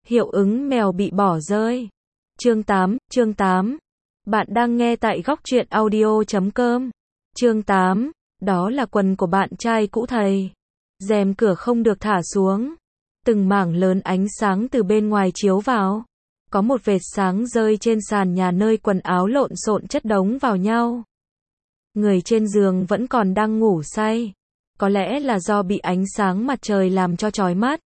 Hiệu ứng mèo bị bỏ rơi. Chương 8. Bạn đang nghe tại góc truyện audio.com. Chương 8. Đó là quần của bạn trai cũ thầy. Rèm cửa không được thả xuống. Từng mảng lớn ánh sáng từ bên ngoài chiếu vào. Có một vệt sáng rơi trên sàn nhà nơi quần áo lộn xộn chất đống vào nhau. Người trên giường vẫn còn đang ngủ say. Có lẽ là do bị ánh sáng mặt trời làm cho chói mắt.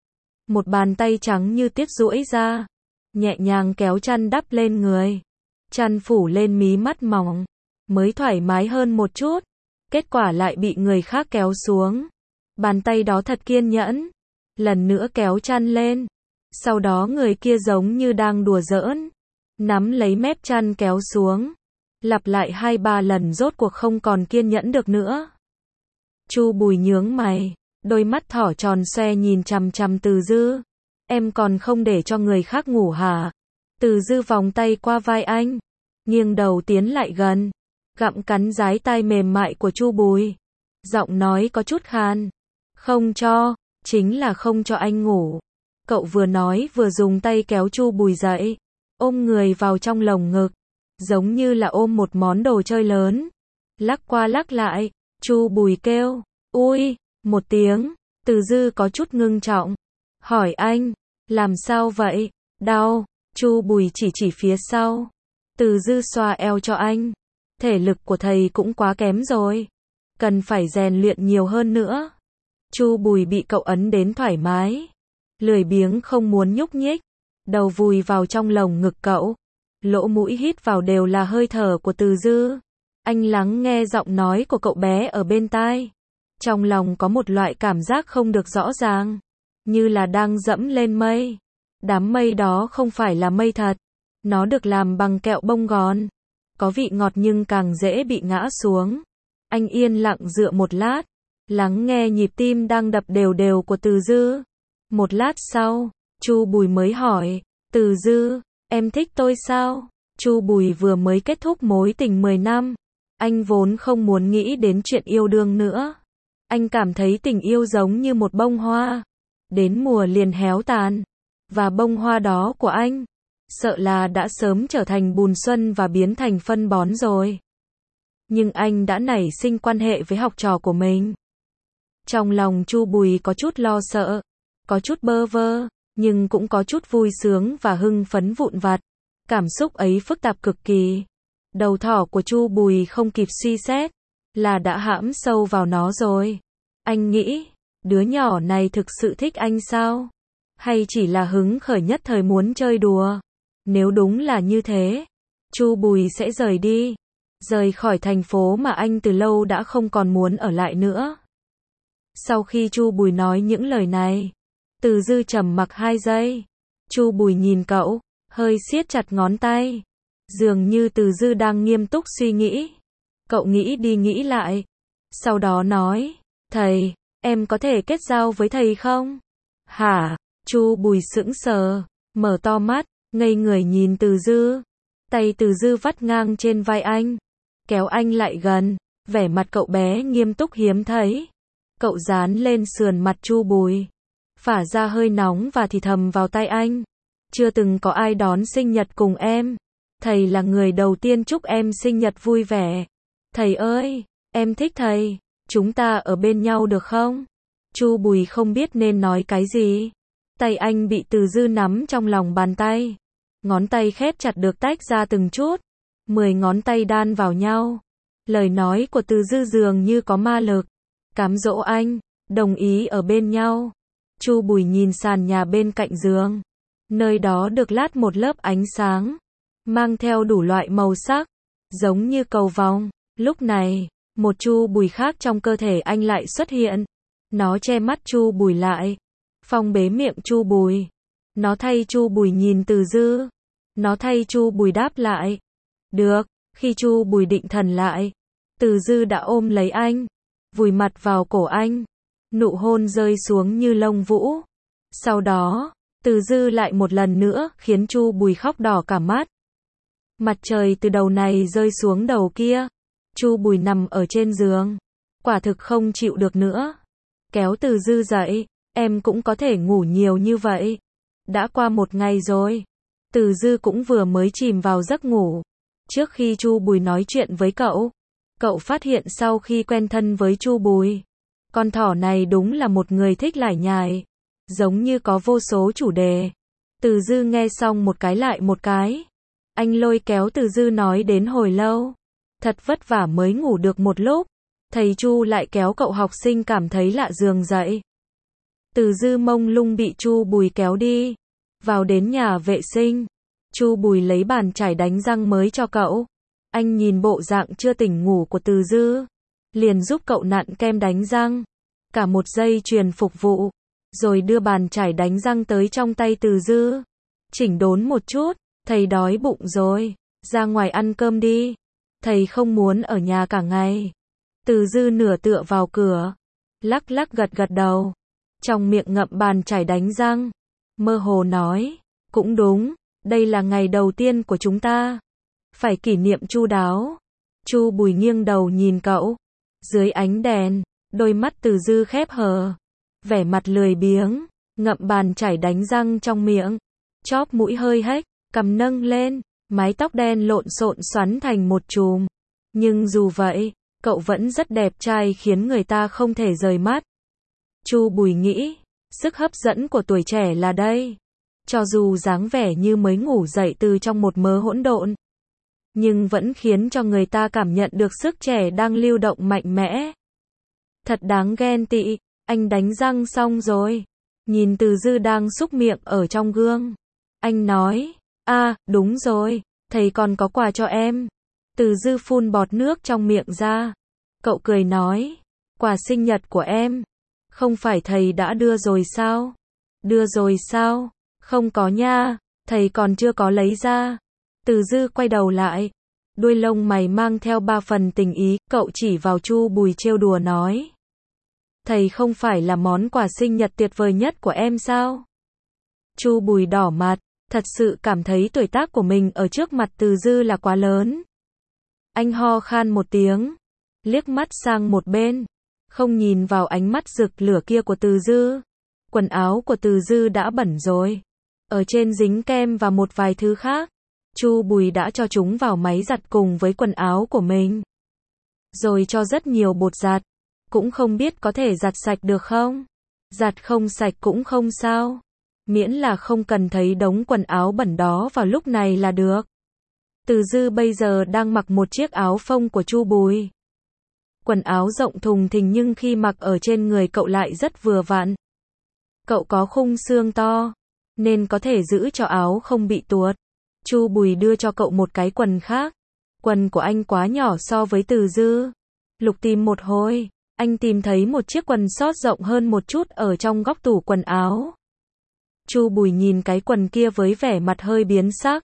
Một bàn tay trắng như tuyết duỗi ra, nhẹ nhàng kéo chăn đắp lên người. Chăn phủ lên mí mắt mỏng, mới thoải mái hơn một chút. Kết quả lại bị người khác kéo xuống. Bàn tay đó thật kiên nhẫn. Lần nữa kéo chăn lên. Sau đó người kia giống như đang đùa giỡn, nắm lấy mép chăn kéo xuống. Lặp lại 2-3 lần rốt cuộc không còn kiên nhẫn được nữa. Chu Bùi nhướng mày, đôi mắt thỏ tròn xoe nhìn chằm chằm Từ Dư. Em còn không để cho người khác ngủ hả? Từ Dư vòng tay qua vai anh, nghiêng đầu tiến lại gần, gặm cắn dái tai mềm mại của Chu Bùi. Giọng nói có chút khan. Không cho, chính là không cho anh ngủ. Cậu vừa nói vừa dùng tay kéo Chu Bùi dậy, ôm người vào trong lồng ngực, giống như là ôm một món đồ chơi lớn. Lắc qua lắc lại, Chu Bùi kêu, ui, một tiếng. Từ Dư có chút ngưng trọng, hỏi anh, làm sao vậy? Đau. Chu Bùi chỉ phía sau. Từ Dư xoa eo cho anh. Thể lực của thầy cũng quá kém rồi, cần phải rèn luyện nhiều hơn nữa. Chu Bùi bị cậu ấn đến thoải mái, lười biếng không muốn nhúc nhích, đầu vùi vào trong lồng ngực cậu. Lỗ mũi hít vào đều là hơi thở của Từ Dư. Anh lắng nghe giọng nói của cậu bé ở bên tai. Trong lòng có một loại cảm giác không được rõ ràng, như là đang dẫm lên mây. Đám mây đó không phải là mây thật, nó được làm bằng kẹo bông gòn, có vị ngọt nhưng càng dễ bị ngã xuống. Anh yên lặng dựa một lát, lắng nghe nhịp tim đang đập đều đều của Từ Dư. Một lát sau, Chu Bùi mới hỏi, Từ Dư, em thích tôi sao? Chu Bùi vừa mới kết thúc mối tình 10 năm. Anh vốn không muốn nghĩ đến chuyện yêu đương nữa. Anh cảm thấy tình yêu giống như một bông hoa, đến mùa liền héo tàn. Và bông hoa đó của anh, sợ là đã sớm trở thành bùn xuân và biến thành phân bón rồi. Nhưng anh đã nảy sinh quan hệ với học trò của mình. Trong lòng Chu Bùi có chút lo sợ, có chút bơ vơ, nhưng cũng có chút vui sướng và hưng phấn vụn vặt. Cảm xúc ấy phức tạp cực kỳ. Đầu thỏ của Chu Bùi không kịp suy xét, là đã hãm sâu vào nó rồi. Anh nghĩ, đứa nhỏ này thực sự thích anh sao? Hay chỉ là hứng khởi nhất thời muốn chơi đùa? Nếu đúng là như thế, Chu Bùi sẽ rời đi, rời khỏi thành phố mà anh từ lâu đã không còn muốn ở lại nữa. Sau khi Chu Bùi nói những lời này, Từ Dư trầm mặc 2 giây. Chu Bùi nhìn cậu, hơi siết chặt ngón tay. Dường như Từ Dư đang nghiêm túc suy nghĩ. Cậu nghĩ đi nghĩ lại, sau đó nói, thầy, em có thể kết giao với thầy không? Hả? Chu Bùi sững sờ, mở to mắt, ngây người nhìn Từ Dư. Tay Từ Dư vắt ngang trên vai anh, kéo anh lại gần, vẻ mặt cậu bé nghiêm túc hiếm thấy. Cậu dán lên sườn mặt Chu Bùi, phả ra hơi nóng và thì thầm vào tai anh. Chưa từng có ai đón sinh nhật cùng em. Thầy là người đầu tiên chúc em sinh nhật vui vẻ. Thầy ơi, em thích thầy, chúng ta ở bên nhau được không? Chu Bùi không biết nên nói cái gì. Tay anh bị Từ Dư nắm trong lòng bàn tay. Ngón tay khép chặt được tách ra từng chút. 10 ngón tay đan vào nhau. Lời nói của Từ Dư dường như có ma lực. Cám dỗ anh, đồng ý ở bên nhau. Chu Bùi nhìn sàn nhà bên cạnh giường. Nơi đó được lát một lớp ánh sáng, mang theo đủ loại màu sắc, giống như cầu vồng. Lúc này, một Chu Bùi khác trong cơ thể anh lại xuất hiện. Nó che mắt Chu Bùi lại, phong bế miệng Chu Bùi. Nó thay Chu Bùi nhìn Từ Dư. Nó thay Chu Bùi đáp lại. Được, khi Chu Bùi định thần lại, Từ Dư đã ôm lấy anh, vùi mặt vào cổ anh. Nụ hôn rơi xuống như lông vũ. Sau đó, Từ Dư lại một lần nữa khiến Chu Bùi khóc đỏ cả mắt. Mặt trời từ đầu này rơi xuống đầu kia. Chu Bùi nằm ở trên giường, quả thực không chịu được nữa. Kéo Từ Dư dậy, em cũng có thể ngủ nhiều như vậy. Đã qua một ngày rồi. Từ Dư cũng vừa mới chìm vào giấc ngủ. Trước khi Chu Bùi nói chuyện với cậu phát hiện sau khi quen thân với Chu Bùi, con thỏ này đúng là một người thích lải nhải, giống như có vô số chủ đề. Từ Dư nghe xong một cái lại một cái. Anh lôi kéo Từ Dư nói đến hồi lâu. Thật vất vả mới ngủ được một lúc. Thầy Chu lại kéo cậu học sinh cảm thấy lạ giường dậy. Từ Dư mông lung bị Chu Bùi kéo đi. Vào đến nhà vệ sinh. Chu Bùi lấy bàn chải đánh răng mới cho cậu. Anh nhìn bộ dạng chưa tỉnh ngủ của Từ Dư, liền giúp cậu nặn kem đánh răng. Cả một dây chuyền phục vụ. Rồi đưa bàn chải đánh răng tới trong tay Từ Dư. Chỉnh đốn một chút. Thầy đói bụng rồi. Ra ngoài ăn cơm đi. Thầy không muốn ở nhà cả ngày. Từ Dư nửa tựa vào cửa. Lắc lắc gật gật đầu. Trong miệng ngậm bàn chải đánh răng. Mơ hồ nói. Cũng đúng. Đây là ngày đầu tiên của chúng ta. Phải kỷ niệm chu đáo. Chu Bùi nghiêng đầu nhìn cậu. Dưới ánh đèn. Đôi mắt Từ Dư khép hờ. Vẻ mặt lười biếng. Ngậm bàn chải đánh răng trong miệng. Chóp mũi hơi hếch. Cằm nâng lên. Mái tóc đen lộn xộn xoắn thành một chùm. Nhưng dù vậy, cậu vẫn rất đẹp trai khiến người ta không thể rời mắt. Chu Bùi nghĩ, sức hấp dẫn của tuổi trẻ là đây. Cho dù dáng vẻ như mới ngủ dậy từ trong một mớ hỗn độn, nhưng vẫn khiến cho người ta cảm nhận được sức trẻ đang lưu động mạnh mẽ. Thật đáng ghen tị. Anh đánh răng xong rồi. Nhìn Từ Dư đang súc miệng ở trong gương. Anh nói, đúng rồi, thầy còn có quà cho em. Từ Dư phun bọt nước trong miệng ra. Cậu cười nói, quà sinh nhật của em. Không phải thầy đã đưa rồi sao? Đưa rồi sao? Không có nha, thầy còn chưa có lấy ra. Từ Dư quay đầu lại. Đuôi lông mày mang theo ba phần tình ý, cậu chỉ vào Chu Bùi trêu đùa nói. Thầy không phải là món quà sinh nhật tuyệt vời nhất của em sao? Chu Bùi đỏ mặt, thật sự cảm thấy tuổi tác của mình ở trước mặt Từ Dư là quá lớn. Anh ho khan một tiếng, liếc mắt sang một bên, không nhìn vào ánh mắt rực lửa kia của Từ Dư. Quần áo của Từ Dư đã bẩn rồi, ở trên dính kem và một vài thứ khác. Chu Bùi đã cho chúng vào máy giặt cùng với quần áo của mình, rồi cho rất nhiều bột giặt. Cũng không biết có thể giặt sạch được không? Giặt không sạch cũng không sao, miễn là không cần thấy đống quần áo bẩn đó vào lúc này là được. Từ Dư bây giờ đang mặc một chiếc áo phông của Chu Bùi. Quần áo rộng thùng thình nhưng khi mặc ở trên người cậu lại rất vừa vặn. Cậu có khung xương to, nên có thể giữ cho áo không bị tuột. Chu Bùi đưa cho cậu một cái quần khác. Quần của anh quá nhỏ so với Từ Dư. Lục tìm một hồi, anh tìm thấy một chiếc quần sót rộng hơn một chút ở trong góc tủ quần áo. Chu Bùi nhìn cái quần kia với vẻ mặt hơi biến sắc.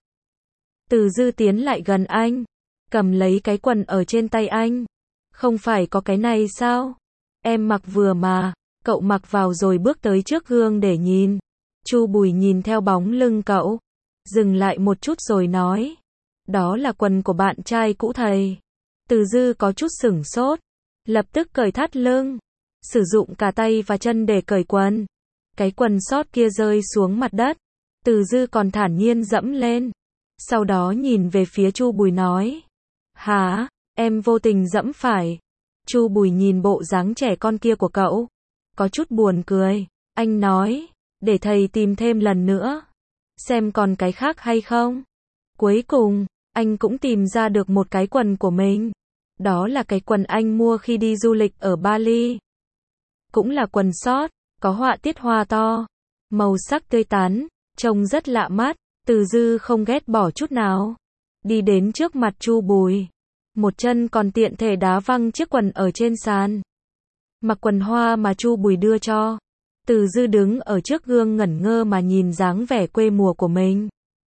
Từ Dư tiến lại gần anh, cầm lấy cái quần ở trên tay anh. Không phải có cái này sao? Em mặc vừa mà. Cậu mặc vào rồi bước tới trước gương để nhìn. Chu Bùi nhìn theo bóng lưng cậu, dừng lại một chút rồi nói. Đó là quần của bạn trai cũ thầy. Từ Dư có chút sửng sốt, lập tức cởi thắt lưng, sử dụng cả tay và chân để cởi quần. Cái quần sót kia rơi xuống mặt đất. Từ Dư còn thản nhiên dẫm lên. Sau đó nhìn về phía Chu Bùi nói. Hả, em vô tình dẫm phải. Chu Bùi nhìn bộ dáng trẻ con kia của cậu, có chút buồn cười. Anh nói, để thầy tìm thêm lần nữa, xem còn cái khác hay không. Cuối cùng, anh cũng tìm ra được một cái quần của mình. Đó là cái quần anh mua khi đi du lịch ở Bali. Cũng là quần sót, có họa tiết hoa to, màu sắc tươi tắn, trông rất lạ mắt. Từ Dư không ghét bỏ chút nào. Đi đến trước mặt Chu Bùi, một chân còn tiện thể đá văng chiếc quần ở trên sàn. Mặc quần hoa mà Chu Bùi đưa cho. Từ Dư đứng ở trước gương ngẩn ngơ mà nhìn dáng vẻ quê mùa của mình.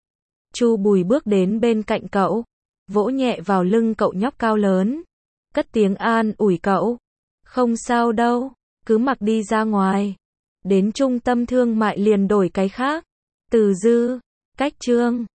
Chu Bùi bước đến bên cạnh cậu, vỗ nhẹ vào lưng cậu nhóc cao lớn, cất tiếng an ủi cậu. Không sao đâu, cứ mặc đi ra ngoài. Đến trung tâm thương mại liền đổi cái khác. Từ Dư, cách chương